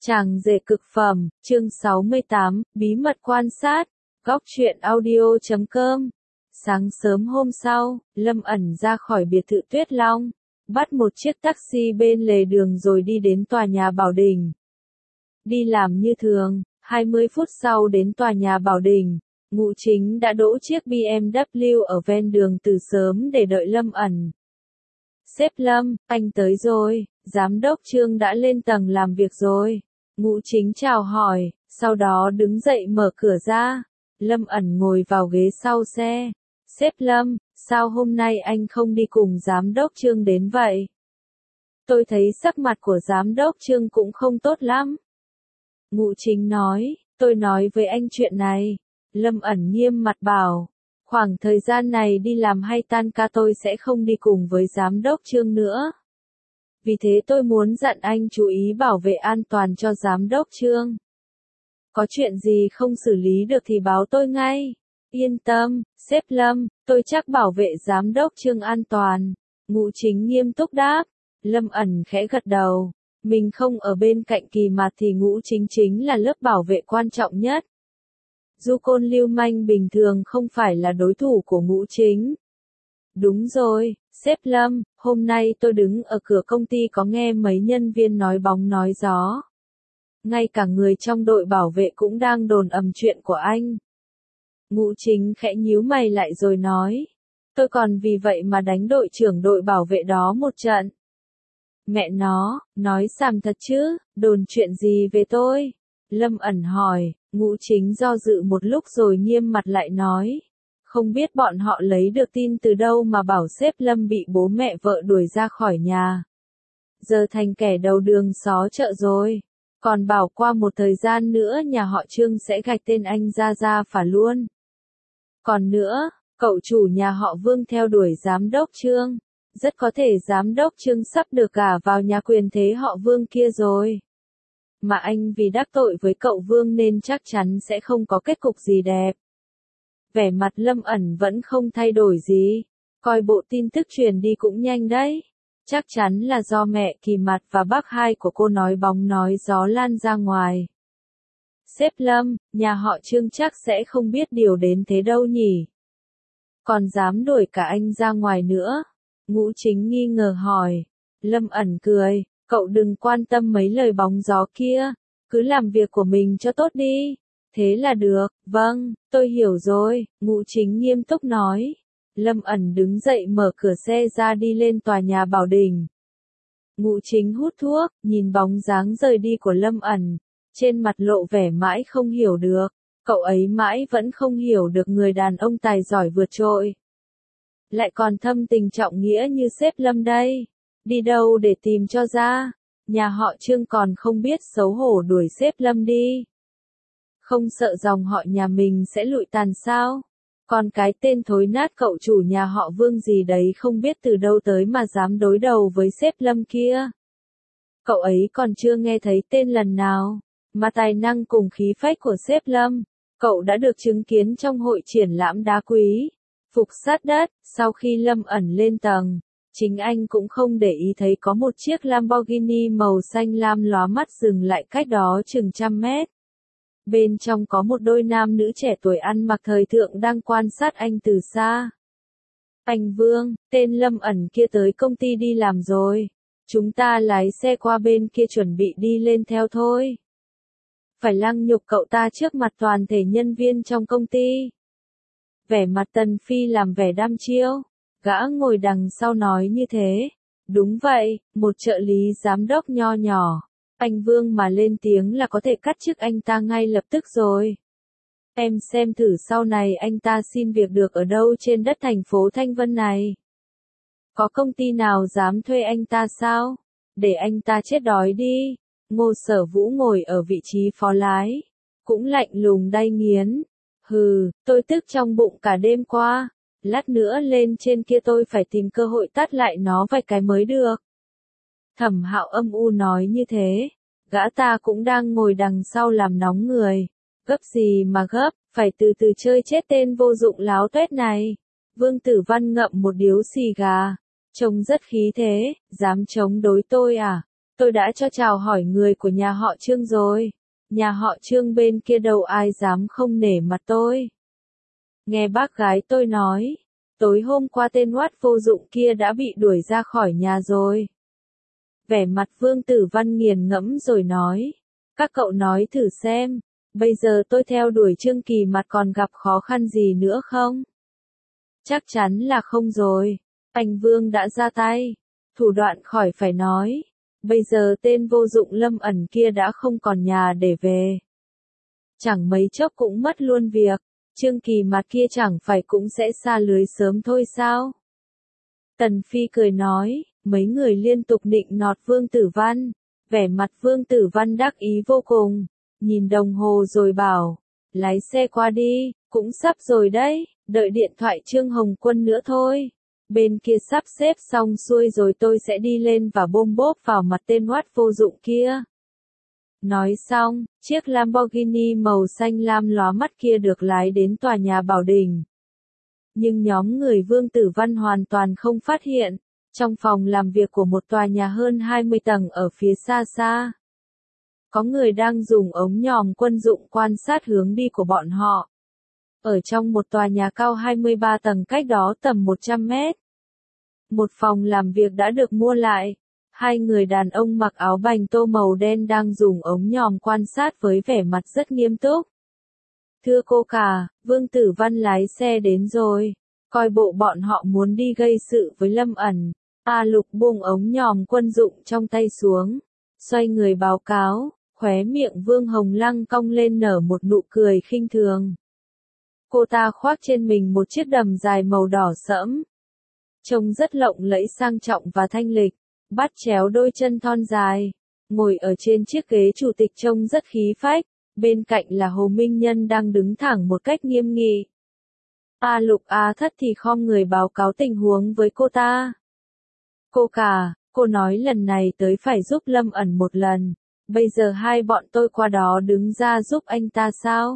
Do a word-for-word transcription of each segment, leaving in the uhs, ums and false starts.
Chàng rể cực phẩm, chương sáu mươi tám, bí mật quan sát, góc truyện audio chấm com. Sáng sớm hôm sau, Lâm ẩn ra khỏi biệt thự Tuyết Long, bắt một chiếc taxi bên lề đường rồi đi đến tòa nhà Bảo Đình. Đi làm như thường, hai mươi phút sau đến tòa nhà Bảo Đình, Ngũ Chính đã đỗ chiếc bê em vê ở ven đường từ sớm để đợi Lâm ẩn. Sếp Lâm, anh tới rồi, giám đốc Trương đã lên tầng làm việc rồi. Ngũ Chính chào hỏi, sau đó đứng dậy mở cửa ra. Lâm ẩn ngồi vào ghế sau xe. Sếp Lâm, sao hôm nay anh không đi cùng giám đốc Trương đến vậy? Tôi thấy sắc mặt của giám đốc Trương cũng không tốt lắm. Ngũ Chính nói, tôi nói với anh chuyện này. Lâm ẩn nghiêm mặt bảo, khoảng thời gian này đi làm hay tan ca tôi sẽ không đi cùng với giám đốc Trương nữa. Vì thế tôi muốn dặn anh chú ý bảo vệ an toàn cho giám đốc Trương. Có chuyện gì không xử lý được thì báo tôi ngay. Yên tâm, sếp Lâm, tôi chắc bảo vệ giám đốc Trương an toàn. Ngũ Chính nghiêm túc đáp. Lâm ẩn khẽ gật đầu. Mình không ở bên cạnh Kỳ Mạt thì Ngũ Chính chính là lớp bảo vệ quan trọng nhất. Du côn lưu manh bình thường không phải là đối thủ của Ngũ Chính. Đúng rồi, sếp Lâm, hôm nay tôi đứng ở cửa công ty có nghe mấy nhân viên nói bóng nói gió. Ngay cả người trong đội bảo vệ cũng đang đồn ầm chuyện của anh. Ngũ Chính khẽ nhíu mày lại rồi nói. Tôi còn vì vậy mà đánh đội trưởng đội bảo vệ đó một trận. Mẹ nó, nói xàm thật chứ, đồn chuyện gì về tôi? Lâm ẩn hỏi, Ngũ Chính do dự một lúc rồi nghiêm mặt lại nói. Không biết bọn họ lấy được tin từ đâu mà bảo sếp Lâm bị bố mẹ vợ đuổi ra khỏi nhà. Giờ thành kẻ đầu đường xó chợ rồi. Còn bảo qua một thời gian nữa nhà họ Trương sẽ gạch tên anh ra ra phả luôn. Còn nữa, cậu chủ nhà họ Vương theo đuổi giám đốc Trương. Rất có thể giám đốc Trương sắp được gả vào nhà quyền thế họ Vương kia rồi. Mà anh vì đắc tội với cậu Vương nên chắc chắn sẽ không có kết cục gì đẹp. Vẻ mặt Lâm ẩn vẫn không thay đổi gì. Coi bộ tin tức truyền đi cũng nhanh đấy. Chắc chắn là do mẹ Kỳ Mạt và bác hai của cô nói bóng nói gió lan ra ngoài. Sếp Lâm, nhà họ Trương chắc sẽ không biết điều đến thế đâu nhỉ. Còn dám đuổi cả anh ra ngoài nữa. Ngũ Chính nghi ngờ hỏi. Lâm ẩn cười, cậu đừng quan tâm mấy lời bóng gió kia. Cứ làm việc của mình cho tốt đi. Thế là được, vâng, tôi hiểu rồi, Ngũ Chính nghiêm túc nói. Lâm ẩn đứng dậy mở cửa xe ra đi lên tòa nhà Bảo Đình. Ngũ Chính hút thuốc, nhìn bóng dáng rời đi của Lâm ẩn, trên mặt lộ vẻ mãi không hiểu được, cậu ấy mãi vẫn không hiểu được người đàn ông tài giỏi vượt trội. Lại còn thâm tình trọng nghĩa như sếp Lâm đây, đi đâu để tìm cho ra, nhà họ Trương còn không biết xấu hổ đuổi sếp Lâm đi. Không sợ dòng họ nhà mình sẽ lụi tàn sao? Còn cái tên thối nát cậu chủ nhà họ Vương gì đấy không biết từ đâu tới mà dám đối đầu với sếp Lâm kia. Cậu ấy còn chưa nghe thấy tên lần nào, mà tài năng cùng khí phách của sếp Lâm, cậu đã được chứng kiến trong hội triển lãm đá quý, phục sát đất. Sau khi Lâm ẩn lên tầng, chính anh cũng không để ý thấy có một chiếc Lamborghini màu xanh lam lóa mắt dừng lại cách đó chừng trăm mét. Bên trong có một đôi nam nữ trẻ tuổi ăn mặc thời thượng đang quan sát anh từ xa. Anh Vương, tên Lâm ẩn kia tới công ty đi làm rồi. Chúng ta lái xe qua bên kia chuẩn bị đi lên theo thôi. Phải lăng nhục cậu ta trước mặt toàn thể nhân viên trong công ty. Vẻ mặt Tần Phi làm vẻ đăm chiêu. Gã ngồi đằng sau nói như thế. Đúng vậy, một trợ lý giám đốc nho nhỏ. Anh Vương mà lên tiếng là có thể cắt chức anh ta ngay lập tức rồi. Em xem thử sau này anh ta xin việc được ở đâu trên đất thành phố Thanh Vân này. Có công ty nào dám thuê anh ta sao? Để anh ta chết đói đi. Ngô Sở Vũ ngồi ở vị trí phó lái. Cũng lạnh lùng đay nghiến. Hừ, tôi tức trong bụng cả đêm qua. Lát nữa lên trên kia tôi phải tìm cơ hội tát lại nó vài cái mới được. Thẩm Hạo âm u nói như thế, gã ta cũng đang ngồi đằng sau làm nóng người. Gấp gì mà gấp, phải từ từ chơi chết tên vô dụng láo tuét này. Vương Tử Văn ngậm một điếu xì gà, trông rất khí thế, dám chống đối tôi à? Tôi đã cho chào hỏi người của nhà họ Trương rồi. Nhà họ Trương bên kia đâu ai dám không nể mặt tôi. Nghe bác gái tôi nói, tối hôm qua tên oát vô dụng kia đã bị đuổi ra khỏi nhà rồi. Vẻ mặt Vương Tử Văn nghiền ngẫm rồi nói, các cậu nói thử xem, bây giờ tôi theo đuổi Trương Kỳ Mặt còn gặp khó khăn gì nữa không? Chắc chắn là không rồi, anh Vương đã ra tay, thủ đoạn khỏi phải nói, bây giờ tên vô dụng Lâm Ẩn kia đã không còn nhà để về. Chẳng mấy chốc cũng mất luôn việc, Trương Kỳ Mặt kia chẳng phải cũng sẽ xa lưới sớm thôi sao? Tần Phi cười nói, mấy người liên tục nịnh nọt Vương Tử Văn, vẻ mặt Vương Tử Văn đắc ý vô cùng, nhìn đồng hồ rồi bảo, lái xe qua đi, cũng sắp rồi đấy, đợi điện thoại Trương Hồng Quân nữa thôi. Bên kia sắp xếp xong xuôi rồi tôi sẽ đi lên và bôm bốp vào mặt tên oát vô dụng kia. Nói xong, chiếc Lamborghini màu xanh lam lóa mắt kia được lái đến tòa nhà Bảo Đình. Nhưng nhóm người Vương Tử Văn hoàn toàn không phát hiện, trong phòng làm việc của một tòa nhà hơn hai mươi tầng ở phía xa xa. Có người đang dùng ống nhòm quân dụng quan sát hướng đi của bọn họ. Ở trong một tòa nhà cao hai mươi ba tầng cách đó tầm một trăm mét. Một phòng làm việc đã được mua lại. Hai người đàn ông mặc áo bành tô màu đen đang dùng ống nhòm quan sát với vẻ mặt rất nghiêm túc. Thưa cô cả, Vương Tử Văn lái xe đến rồi. Coi bộ bọn họ muốn đi gây sự với Lâm Ẩn. A Lục buông ống nhòm quân dụng trong tay xuống. Xoay người báo cáo, khóe miệng Vương Hồng Lăng cong lên nở một nụ cười khinh thường. Cô ta khoác trên mình một chiếc đầm dài màu đỏ sẫm. Trông rất lộng lẫy sang trọng và thanh lịch, bắt chéo đôi chân thon dài, ngồi ở trên chiếc ghế chủ tịch trông rất khí phách, bên cạnh là Hồ Minh Nhân đang đứng thẳng một cách nghiêm nghị. A Lục A Thất thì khom người báo cáo tình huống với cô ta. Cô cả, cô nói lần này tới phải giúp Lâm Ẩn một lần, bây giờ hai bọn tôi qua đó đứng ra giúp anh ta sao?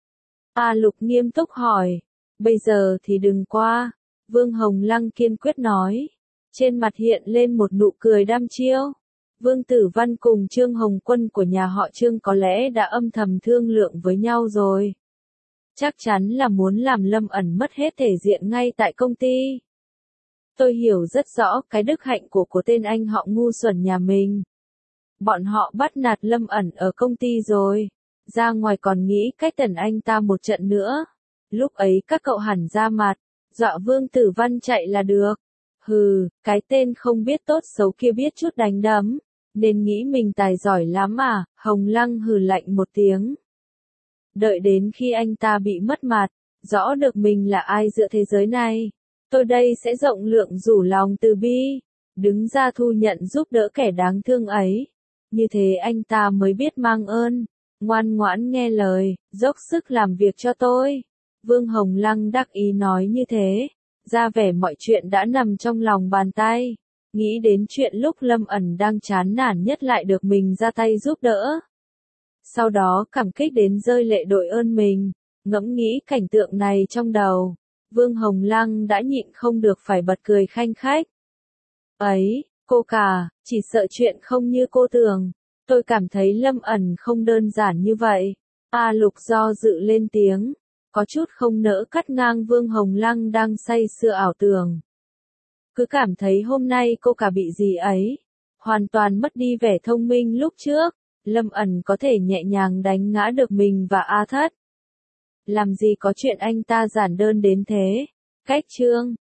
A Lục nghiêm túc hỏi, bây giờ thì đừng qua, Vương Hồng Lăng kiên quyết nói, trên mặt hiện lên một nụ cười đăm chiêu. Vương Tử Văn cùng Trương Hồng Quân của nhà họ Trương có lẽ đã âm thầm thương lượng với nhau rồi. Chắc chắn là muốn làm Lâm Ẩn mất hết thể diện ngay tại công ty. Tôi hiểu rất rõ cái đức hạnh của của tên anh họ ngu xuẩn nhà mình. Bọn họ bắt nạt Lâm Ẩn ở công ty rồi. Ra ngoài còn nghĩ cách tẩn anh ta một trận nữa. Lúc ấy các cậu hẳn ra mặt, dọa Vương Tử Văn chạy là được. Hừ, cái tên không biết tốt xấu kia biết chút đánh đấm, nên nghĩ mình tài giỏi lắm à, Hồng Lăng hừ lạnh một tiếng. Đợi đến khi anh ta bị mất mặt, rõ được mình là ai giữa thế giới này, tôi đây sẽ rộng lượng rủ lòng từ bi, đứng ra thu nhận giúp đỡ kẻ đáng thương ấy. Như thế anh ta mới biết mang ơn, ngoan ngoãn nghe lời, dốc sức làm việc cho tôi. Vương Hồng Lăng đắc ý nói như thế, ra vẻ mọi chuyện đã nằm trong lòng bàn tay, nghĩ đến chuyện lúc Lâm Ẩn đang chán nản nhất lại được mình ra tay giúp đỡ. Sau đó cảm kích đến rơi lệ đội ơn mình, ngẫm nghĩ cảnh tượng này trong đầu, Vương Hồng Lăng đã nhịn không được phải bật cười khanh khách. Ấy, cô cả, chỉ sợ chuyện không như cô tưởng, tôi cảm thấy Lâm Ẩn không đơn giản như vậy. A Lục do dự lên tiếng, có chút không nỡ cắt ngang Vương Hồng Lăng đang say sưa ảo tưởng. Cứ cảm thấy hôm nay cô cả bị gì ấy, hoàn toàn mất đi vẻ thông minh lúc trước, Lâm Ẩn có thể nhẹ nhàng đánh ngã được mình và A Thất. Làm gì có chuyện anh ta giản đơn đến thế, cách Trương